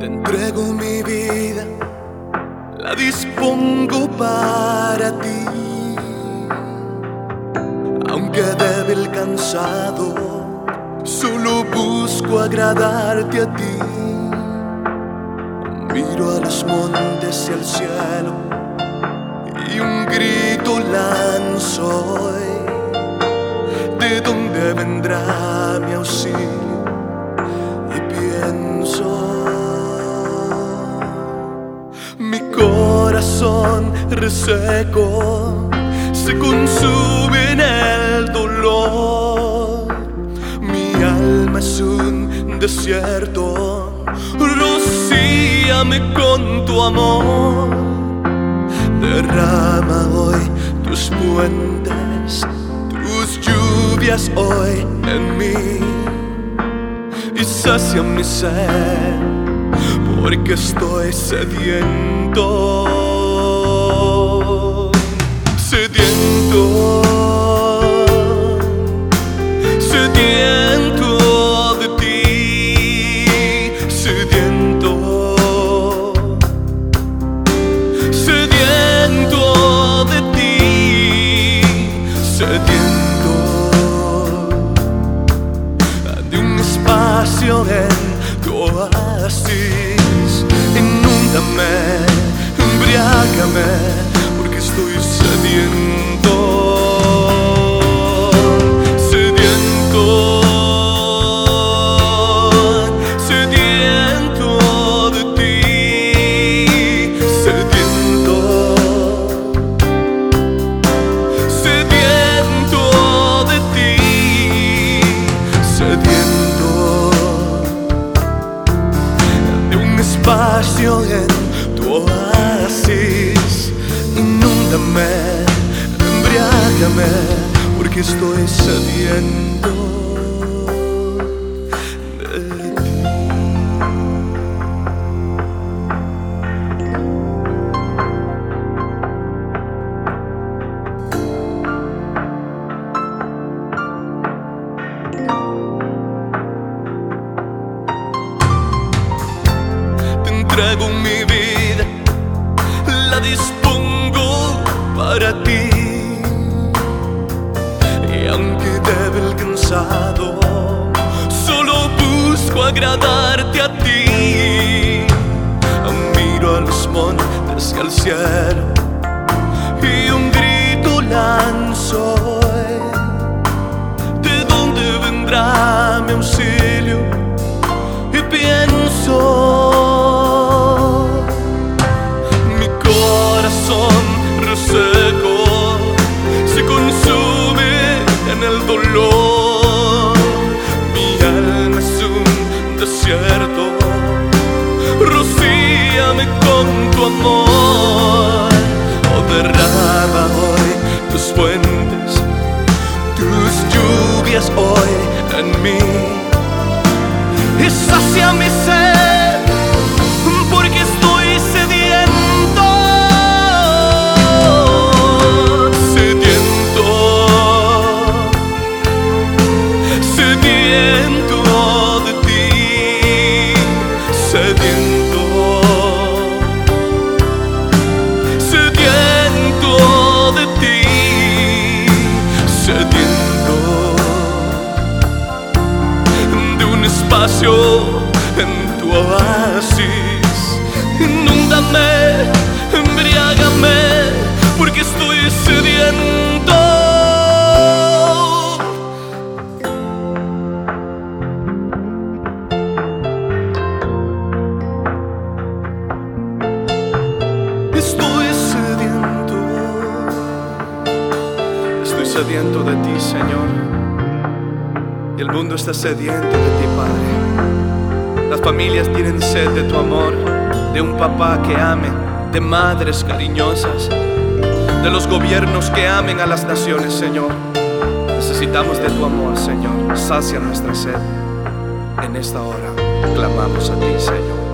Entrego mi vida, la dispongo para ti. Aunque débil, cansado, solo busco agradarte a ti. Miro a los montes y al cielo y un grito lanzo hoy. ¿De dónde vendrá mi auxilio? Y pienso, mi corazón reseco se consume en el dolor. Mi alma es un desierto, rocíame con tu amor. Derrama hoy tus puentes, tus lluvias hoy en mí, y sacia mi sed, porque estoy sediento. Sediento, sediento de ti, sediento, sediento de ti, sediento de un espacio en tu oasis. Inúndame, embriágame, porque estoy sediento, sediento, sediento de ti, sediento, sediento de ti, sediento de un espacio en tu oasis. Inúndame, embriágame, porque estoy sediento de ti. Te entrego mi vida, la dispongo para ti. Y aunque débil, cansado, solo busco agradarte a ti. Miro a los montes y al cielo y un grito lanzo hoy. ¿De dónde vendrá mi auxilio? Y pienso, reseco se consume en el dolor. Mi alma es un desierto, rocíame con tu amor. Oh, derrama hoy tus fuentes, tus lluvias hoy en mí, y sacia mi sed, porque estoy sediento. Sediento de ti, sediento, sediento de ti, sediento de un espacio en tu oasis. Inúndame, embriágame, porque estoy sediento. Estoy sediento de ti, Señor, y el mundo está sediento de ti, Padre. Las familias tienen sed de tu amor, de un papá que ame, de madres cariñosas, de los gobiernos que amen a las naciones, Señor. Necesitamos de tu amor, Señor. Sacia nuestra sed. En esta hora clamamos a ti, Señor.